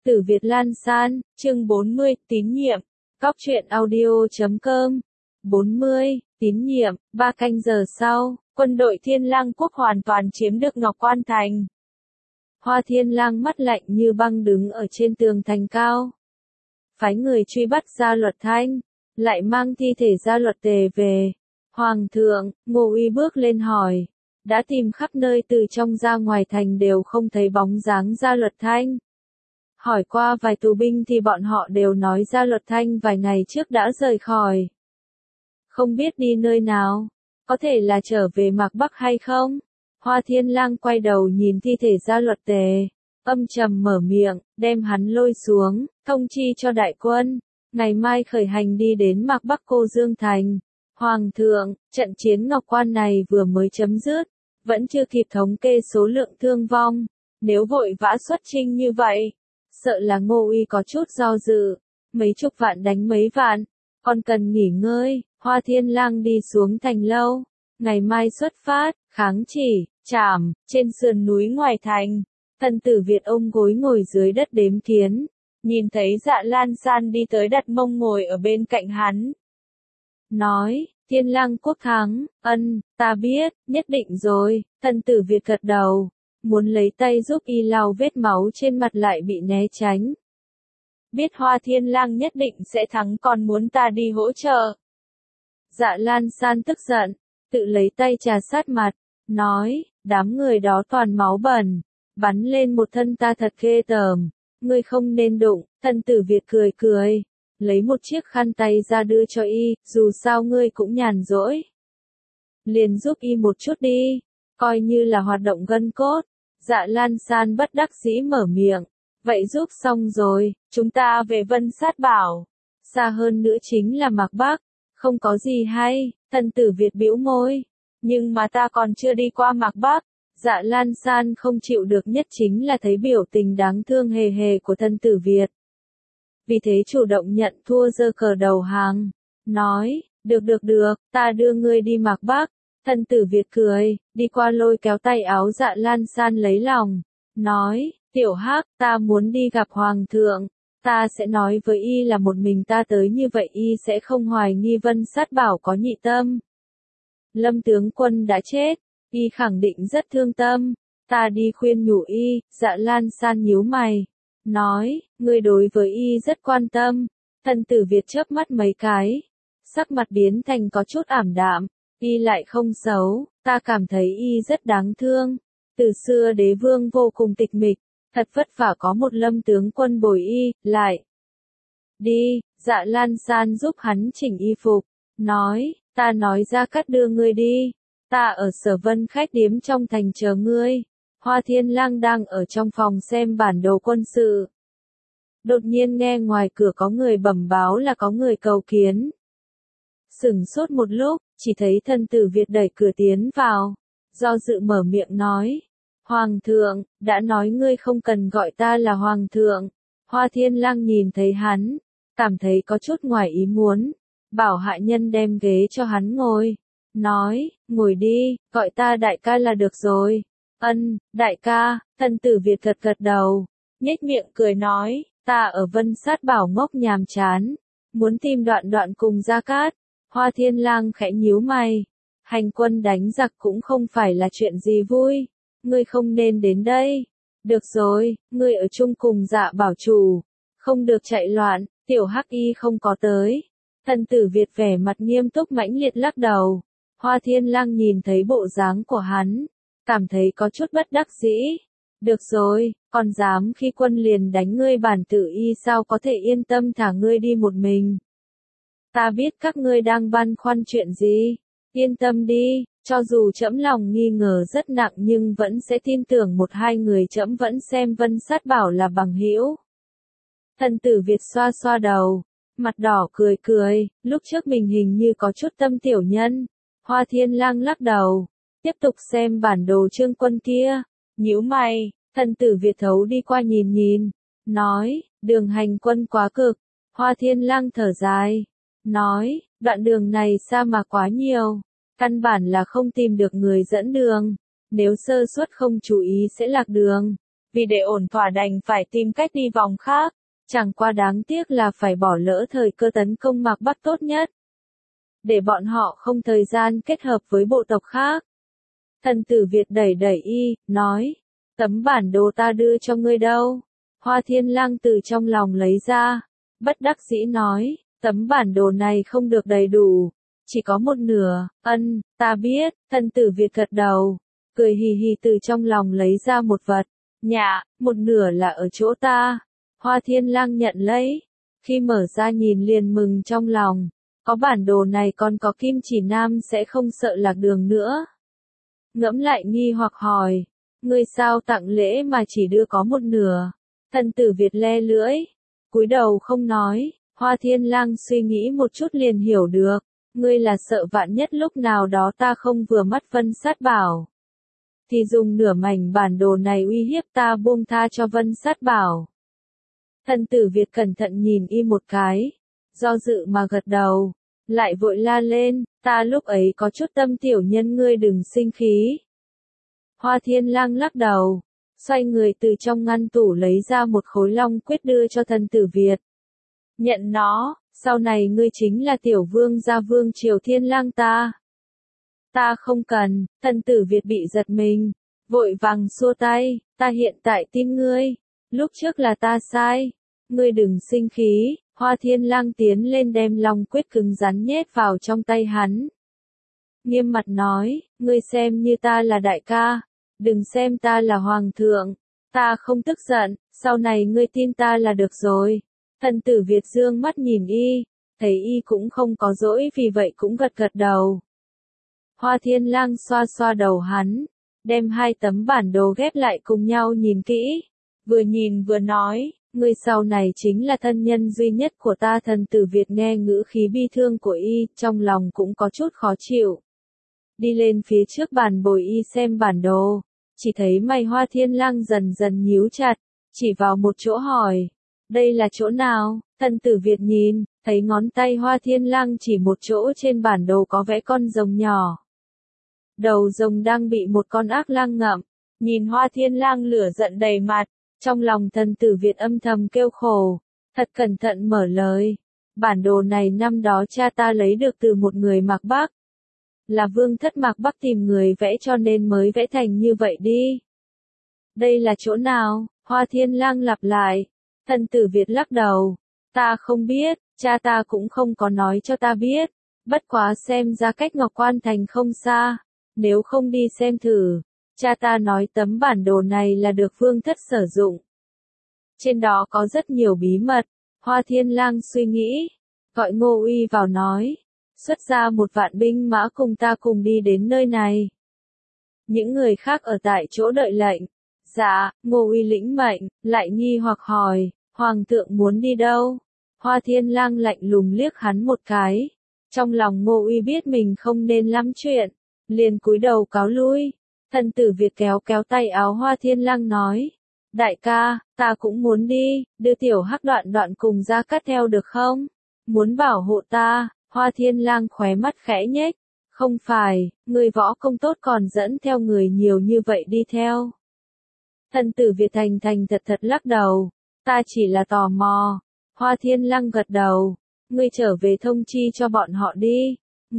Tử Việt Lan San, chương 40, tín nhiệm. Cóc truyện audio.com. 40, tín nhiệm. 3 canh giờ sau, quân đội Thiên Lang quốc hoàn toàn chiếm được Ngọc Quan Thành. Hoa Thiên Lang mắt lạnh như băng đứng ở trên tường thành cao. Phái người truy bắt Gia Luật Thanh, lại mang thi thể Gia Luật Tề về. Hoàng thượng, Ngô Uy bước lên hỏi. Đã tìm khắp nơi từ trong ra ngoài thành đều không thấy bóng dáng Gia Luật Thanh. Hỏi qua vài tù binh thì bọn họ đều nói Gia Luật Thanh vài ngày trước đã rời khỏi. Không biết đi nơi nào, có thể là trở về Mạc Bắc hay không? Hoa Thiên Lang quay đầu nhìn thi thể Gia Luật Tề, âm trầm mở miệng, đem hắn lôi xuống, thông chi cho đại quân, ngày mai khởi hành đi đến Mạc Bắc Cô Dương Thành. Hoàng thượng, trận chiến Ngọc Quan này vừa mới chấm dứt, vẫn chưa kịp thống kê số lượng thương vong, nếu vội vã xuất chinh như vậy, sợ là Ngô Uy có chút do dự, mấy chục vạn đánh mấy vạn, còn cần nghỉ ngơi. Hoa Thiên Lang đi xuống thành lâu, ngày mai xuất phát, kháng chỉ, trảm, trên sườn núi ngoài thành. Thần tử Việt ôm gối ngồi dưới đất đếm kiến, nhìn thấy Dạ Lan San đi tới đặt mông ngồi ở bên cạnh hắn. Nói, Thiên Lang quốc thắng, ta biết, nhất định rồi. Thần tử Việt gật đầu, muốn lấy tay giúp y lau vết máu trên mặt lại bị né tránh. Biết Hoa Thiên Lang nhất định sẽ thắng còn muốn ta đi hỗ trợ. Dạ Lan San tức giận, tự lấy tay trà sát mặt, nói, đám người đó toàn máu bẩn, bắn lên một thân ta thật ghê tởm, ngươi không nên đụng. Thần tử Việt cười cười, lấy một chiếc khăn tay ra đưa cho y, dù sao ngươi cũng nhàn rỗi. Liền giúp y một chút đi, coi như là hoạt động gân cốt. Dạ Lan San bất đắc dĩ mở miệng, vậy giúp xong rồi, chúng ta về Vân Sát Bảo. Xa hơn nữa chính là Mạc Bắc, không có gì hay. Thần tử Việt bĩu môi, nhưng mà ta còn chưa đi qua Mạc Bắc. Dạ Lan San không chịu được nhất chính là thấy biểu tình đáng thương hề hề của thần tử Việt. Vì thế chủ động nhận thua giơ cờ đầu hàng, nói, được, ta đưa ngươi đi Mạc Bắc. Thần tử Việt cười, đi qua lôi kéo tay áo Dạ Lan San lấy lòng, nói, tiểu hắc, ta muốn đi gặp hoàng thượng, ta sẽ nói với y là một mình ta tới như vậy y sẽ không hoài nghi Vân Sát Bảo có nhị tâm. Lâm tướng quân đã chết, y khẳng định rất thương tâm, ta đi khuyên nhủ y. Dạ Lan San nhíu mày, nói, ngươi đối với y rất quan tâm. Thần tử Việt chớp mắt mấy cái, sắc mặt biến thành có chút ảm đạm, y lại không xấu, ta cảm thấy y rất đáng thương. Từ xưa đế vương vô cùng tịch mịch, thật vất vả có một Lâm tướng quân bồi y, lại. Đi, Dạ Lan San giúp hắn chỉnh y phục, nói, ta nói Gia Cát đưa ngươi đi, ta ở Sở Vân khách điếm trong thành chờ ngươi. Hoa Thiên Lang đang ở trong phòng xem bản đồ quân sự. Đột nhiên nghe ngoài cửa có người bẩm báo là có người cầu kiến. Sửng sốt một lúc, chỉ thấy thần tử Việt đẩy cửa tiến vào, do dự mở miệng nói, Hoàng thượng, đã nói ngươi không cần gọi ta là Hoàng thượng. Hoa Thiên Lang nhìn thấy hắn, cảm thấy có chút ngoài ý muốn, bảo hạ nhân đem ghế cho hắn ngồi, nói, ngồi đi, gọi ta đại ca là được rồi. Đại ca. Thần tử Việt gật gật đầu, nhếch miệng cười nói, ta ở Vân Sát Bảo ngốc nhàm chán, muốn tìm Đoạn cùng Gia Cát. Hoa Thiên Lang khẽ nhíu mày, hành quân đánh giặc cũng không phải là chuyện gì vui, ngươi không nên đến đây. Được rồi, ngươi ở chung cùng Dạ Bảo chủ, không được chạy loạn. Tiểu Hắc Y không có tới. Thần tử Việt vẻ mặt nghiêm túc mãnh liệt lắc đầu. Hoa Thiên Lang nhìn thấy bộ dáng của hắn, cảm thấy có chút bất đắc dĩ. Được rồi, còn dám khi quân liền đánh ngươi bản tử y sao có thể yên tâm thả ngươi đi một mình. Ta biết các ngươi đang băn khoăn chuyện gì, yên tâm đi, cho dù trẫm lòng nghi ngờ rất nặng nhưng vẫn sẽ tin tưởng một hai người trẫm vẫn xem Vân Sát Bảo là bằng hữu. Thần tử Việt xoa xoa đầu, mặt đỏ cười cười, lúc trước mình hình như có chút tâm tiểu nhân. Hoa Thiên Lang lắc đầu, tiếp tục xem bản đồ Trương quân kia, nhíu mày. Thần tử Việt thấu đi qua nhìn, nói, đường hành quân quá cực. Hoa Thiên Lang thở dài, nói, đoạn đường này xa mà quá nhiều, căn bản là không tìm được người dẫn đường, nếu sơ suất không chú ý sẽ lạc đường. vì để ổn thỏa đành phải tìm cách đi vòng khác, chẳng qua đáng tiếc là phải bỏ lỡ thời cơ tấn công Mạc Bắc tốt nhất, để bọn họ không thời gian kết hợp với bộ tộc khác. Thần tử Việt đẩy đẩy y, nói, tấm bản đồ ta đưa cho ngươi đâu? Hoa Thiên Lang từ trong lòng lấy ra, bất đắc dĩ nói, tấm bản đồ này không được đầy đủ, chỉ có một nửa. Ta biết. Thần tử Việt gật đầu, cười hì hì từ trong lòng lấy ra một vật. Nhạ, một nửa là ở chỗ ta. Hoa Thiên Lang nhận lấy, khi mở ra nhìn liền mừng trong lòng, có bản đồ này còn có kim chỉ nam sẽ không sợ lạc đường nữa. Ngẫm lại nghi hoặc hỏi, ngươi sao tặng lễ mà chỉ đưa có một nửa? Thần tử Việt le lưỡi, cúi đầu không nói. Hoa Thiên Lang suy nghĩ một chút liền hiểu được, ngươi là sợ vạn nhất lúc nào đó ta không vừa mắt Vân Sát Bảo, thì dùng nửa mảnh bản đồ này uy hiếp ta buông tha cho Vân Sát Bảo. Thần tử Việt cẩn thận nhìn y một cái, do dự mà gật đầu, lại vội la lên, ta lúc ấy có chút tâm tiểu nhân, ngươi đừng sinh khí. Hoa Thiên Lang lắc đầu, xoay người từ trong ngăn tủ lấy ra một khối long quyết đưa cho thần tử Việt. Nhận nó, sau này ngươi chính là tiểu vương gia vương triều Thiên Lang ta. Ta không cần. Thần tử Việt bị giật mình, vội vàng xua tay, ta hiện tại tin ngươi, lúc trước là ta sai, ngươi đừng sinh khí. Hoa Thiên Lang tiến lên đem long quyết cứng rắn nhét vào trong tay hắn. Nghiêm mặt nói, ngươi xem như ta là đại ca, đừng xem ta là hoàng thượng, ta không tức giận, sau này ngươi tin ta là được rồi. Thần tử Việt dương mắt nhìn y, thấy y cũng không có dỗi vì vậy cũng gật gật đầu. Hoa Thiên Lang xoa xoa đầu hắn, đem hai tấm bản đồ ghép lại cùng nhau nhìn kỹ, vừa nhìn vừa nói, ngươi sau này chính là thân nhân duy nhất của ta. Thần tử Việt nghe ngữ khí bi thương của y, trong lòng cũng có chút khó chịu. Đi lên phía trước bàn bồi y xem bản đồ, chỉ thấy mày Hoa Thiên Lang dần dần nhíu chặt, chỉ vào một chỗ hỏi, đây là chỗ nào? Thần tử Việt nhìn, thấy ngón tay Hoa Thiên Lang chỉ một chỗ trên bản đồ có vẽ con rồng nhỏ. Đầu rồng đang bị một con ác lang ngậm, nhìn Hoa Thiên Lang lửa giận đầy mặt, trong lòng thần tử Việt âm thầm kêu khổ, thật cẩn thận mở lời, bản đồ này năm đó cha ta lấy được từ một người Mạc Bắc. Là vương thất Mạc Bắc tìm người vẽ cho nên mới vẽ thành như vậy đi. Đây là chỗ nào? Hoa Thiên Lang lặp lại. Thần tử Việt lắc đầu, ta không biết, cha ta cũng không có nói cho ta biết, bất quá xem ra cách Ngọc Quan Thành không xa, nếu không đi xem thử. Cha ta nói tấm bản đồ này là được vương thất sử dụng. Trên đó có rất nhiều bí mật. Hoa Thiên Lang suy nghĩ, gọi Ngô Uy vào nói, xuất ra 1.000 binh mã cùng ta cùng đi đến nơi này. Những người khác ở tại chỗ đợi lệnh. Dạ. Ngô Uy lĩnh mệnh, lại nghi hoặc hỏi, hoàng thượng muốn đi đâu? Hoa Thiên Lang lạnh lùng liếc hắn một cái. Trong lòng Ngô Uy biết mình không nên lắm chuyện, liền cúi đầu cáo lui. Thần tử Việt kéo kéo tay áo Hoa Thiên Lang nói, đại ca, ta cũng muốn đi, đưa tiểu Hắc Đoạn Đoạn cùng Gia Cát theo được không? Muốn bảo hộ ta. Hoa Thiên Lang khóe mắt khẽ nhếch, không phải, người võ công tốt còn dẫn theo người nhiều như vậy đi theo. Thần tử Việt thành thành thật thật lắc đầu, ta chỉ là tò mò. Hoa Thiên Lang gật đầu, ngươi trở về thông chi cho bọn họ đi.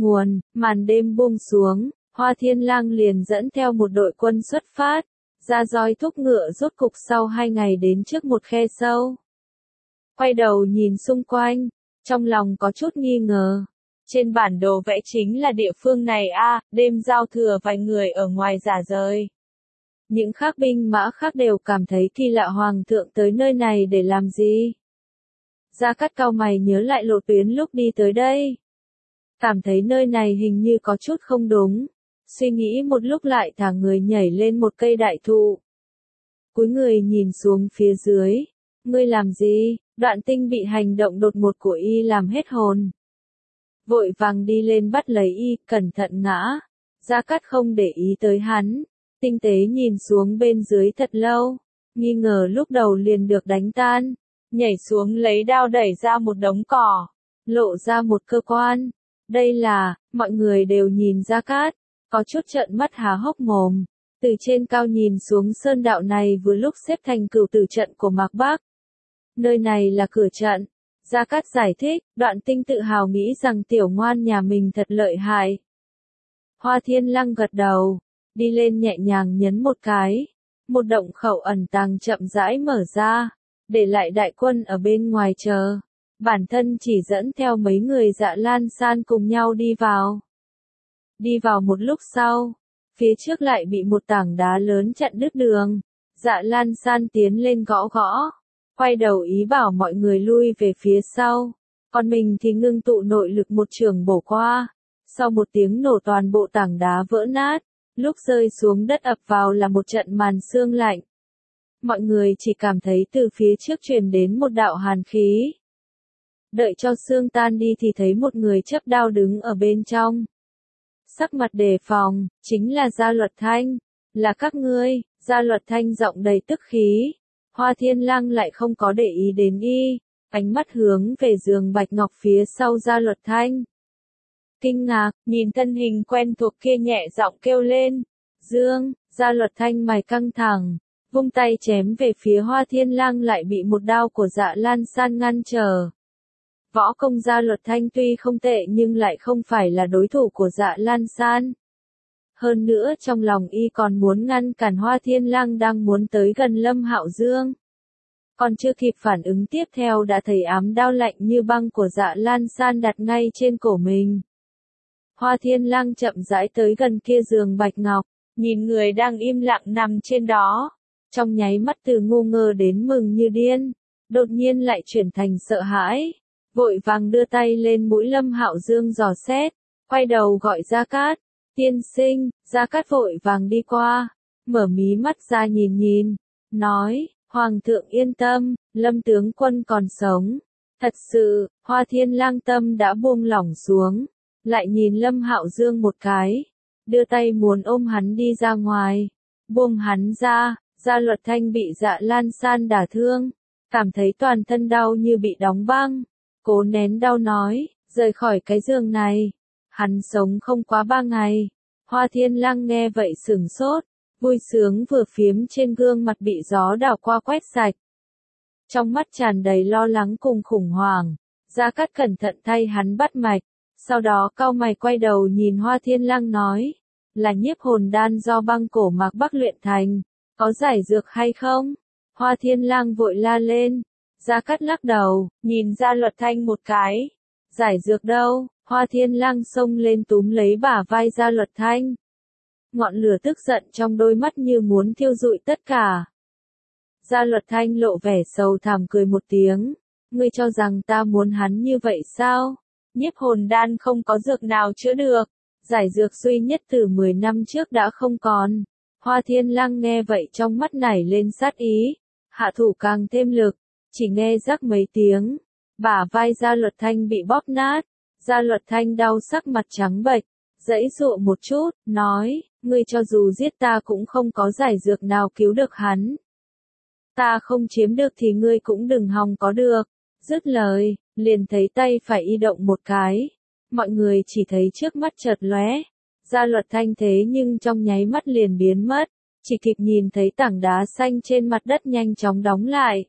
Màn đêm buông xuống, Hoa Thiên Lang liền dẫn theo một đội quân xuất phát, ra roi thúc ngựa rốt cục sau 2 ngày đến trước một khe sâu. Quay đầu nhìn xung quanh, trong lòng có chút nghi ngờ. Trên bản đồ vẽ chính là địa phương này a, đêm giao thừa vài người ở ngoài giả rời. Những khác binh mã khác đều cảm thấy kỳ lạ, hoàng thượng tới nơi này để làm gì? Gia Cát cau mày nhớ lại lộ tuyến lúc đi tới đây. Cảm thấy nơi này hình như có chút không đúng. Suy nghĩ một lúc lại thả người nhảy lên một cây đại thụ. Cúi người nhìn xuống phía dưới. Ngươi làm gì? Đoạn Tinh bị hành động đột ngột của y làm hết hồn. Vội vàng đi lên bắt lấy y, cẩn thận ngã. Gia Cát không để ý tới hắn. Tinh tế nhìn xuống bên dưới thật lâu. Nghi ngờ lúc đầu liền được đánh tan. Nhảy xuống lấy đao đẩy ra một đống cỏ. Lộ ra một cơ quan. Đây là, mọi người đều nhìn Gia Cát. Có chút trợn mắt há hốc mồm. Từ trên cao nhìn xuống sơn đạo này vừa lúc xếp thành cửu tử trận của Mạc Bắc. Nơi này là cửa trận. Gia Cát giải thích, Đoạn Tinh tự hào nghĩ rằng tiểu ngoan nhà mình thật lợi hại. Hoa Thiên Lăng gật đầu, đi lên nhẹ nhàng nhấn một cái. Một động khẩu ẩn tàng chậm rãi mở ra, để lại đại quân ở bên ngoài chờ. Bản thân chỉ dẫn theo mấy người Dạ Lan San cùng nhau đi vào. Đi vào một lúc sau, phía trước lại bị một tảng đá lớn chặn đứt đường. Dạ Lan San tiến lên gõ gõ, quay đầu ý bảo mọi người lui về phía sau. Còn mình thì ngưng tụ nội lực một chưởng bổ qua. Sau một tiếng nổ toàn bộ tảng đá vỡ nát, lúc rơi xuống đất ập vào là một trận màn sương lạnh. Mọi người chỉ cảm thấy từ phía trước truyền đến một đạo hàn khí. Đợi cho sương tan đi thì thấy một người chấp đao đứng ở bên trong. Sắc mặt đề phòng, chính là Gia Luật Thanh. Là các ngươi. Gia Luật Thanh giọng đầy tức khí. Hoa Thiên Lăng lại không có để ý đến y, ánh mắt hướng về giường bạch ngọc phía sau Gia Luật Thanh. Kinh ngạc, nhìn thân hình quen thuộc kia nhẹ giọng kêu lên. Dương, Gia Luật Thanh mày căng thẳng, vung tay chém về phía Hoa Thiên Lăng lại bị một đao của Dạ Lan San ngăn trở. Võ công Gia Luật Thanh tuy không tệ nhưng lại không phải là đối thủ của Dạ Lan San. Hơn nữa trong lòng y còn muốn ngăn cản Hoa Thiên Lăng đang muốn tới gần Lâm Hạo Dương. Còn chưa kịp phản ứng tiếp theo đã thấy ám đao lạnh như băng của Dạ Lan San đặt ngay trên cổ mình. Hoa Thiên Lăng chậm rãi tới gần kia giường bạch ngọc, nhìn người đang im lặng nằm trên đó. Trong nháy mắt từ ngu ngơ đến mừng như điên, đột nhiên lại chuyển thành sợ hãi. Vội vàng đưa tay lên mũi Lâm Hạo Dương dò xét, quay đầu gọi Gia Cát. Tiên sinh. Gia Cát vội vàng đi qua, mở mí mắt ra nhìn, nói, Hoàng thượng yên tâm, Lâm tướng quân còn sống. Thật sự, Hoa Thiên Lăng tâm đã buông lỏng xuống, lại nhìn Lâm Hạo Dương một cái, đưa tay muốn ôm hắn đi ra ngoài, buông hắn ra. Gia Luật Thanh bị Dạ Lan San đả thương, cảm thấy toàn thân đau như bị đóng băng, cố nén đau nói, rời khỏi cái giường này. Hắn sống không quá 3 ngày. Hoa Thiên Lăng nghe vậy sửng sốt, vui sướng vừa phiếm trên gương mặt bị gió đảo qua quét sạch. Trong mắt tràn đầy lo lắng cùng khủng hoảng, Gia Cát cẩn thận thay hắn bắt mạch, sau đó cau mày quay đầu nhìn Hoa Thiên Lăng nói, là nhiếp hồn đan do băng cổ Mạc Bắc luyện thành, có giải dược hay không? Hoa Thiên Lăng vội la lên, Gia Cát lắc đầu, nhìn Gia Luật Thanh một cái, giải dược đâu? Hoa Thiên Lăng xông lên túm lấy bả vai Gia Luật Thanh. Ngọn lửa tức giận trong đôi mắt như muốn thiêu rụi tất cả. Gia Luật Thanh lộ vẻ sầu thảm cười một tiếng. Ngươi cho rằng ta muốn hắn như vậy sao? Nhiếp hồn đan không có dược nào chữa được. Giải dược duy nhất từ 10 năm trước đã không còn. Hoa Thiên Lăng nghe vậy trong mắt nảy lên sát ý. Hạ thủ càng thêm lực. Chỉ nghe rắc mấy tiếng. Bả vai Gia Luật Thanh bị bóp nát. Gia Luật Thanh đau sắc mặt trắng bệch, giãy giụa một chút, nói, ngươi cho dù giết ta cũng không có giải dược nào cứu được hắn. Ta không chiếm được thì ngươi cũng đừng hòng có được. Dứt lời, liền thấy tay phải y động một cái. Mọi người chỉ thấy trước mắt chợt lóe. Gia Luật Thanh thế nhưng trong nháy mắt liền biến mất, chỉ kịp nhìn thấy tảng đá xanh trên mặt đất nhanh chóng đóng lại.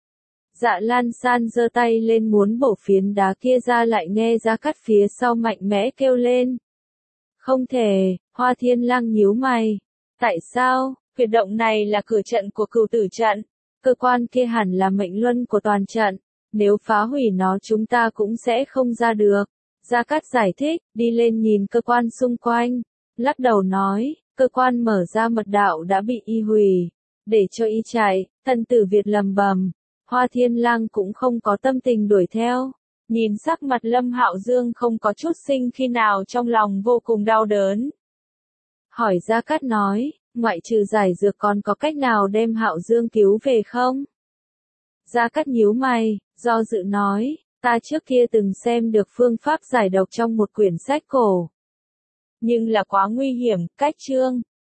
Dạ Lan San giơ tay lên muốn bổ phiến đá kia ra lại nghe Gia Cát phía sau mạnh mẽ kêu lên. Không thể. Hoa Thiên Lăng nhíu mày. Tại sao? Huyệt động này là cửa trận của cửu tử trận. Cơ quan kia hẳn là mệnh luân của toàn trận. Nếu phá hủy nó chúng ta cũng sẽ không ra được. Gia Cát giải thích, đi lên nhìn cơ quan xung quanh. Lắc đầu nói, cơ quan mở ra mật đạo đã bị y hủy. Để cho y chạy, thần tử Việt lầm bầm. Hoa Thiên Lăng cũng không có tâm tình đuổi theo. Nhìn sắc mặt Lâm Hạo Dương không có chút sinh khi nào trong lòng vô cùng đau đớn. Hỏi Gia Cát nói, ngoại trừ giải dược còn có cách nào đem Hạo Dương cứu về không? Gia Cát nhíu mày, do dự nói, ta trước kia từng xem được phương pháp giải độc trong một quyển sách cổ. Nhưng là quá nguy hiểm, cách chương.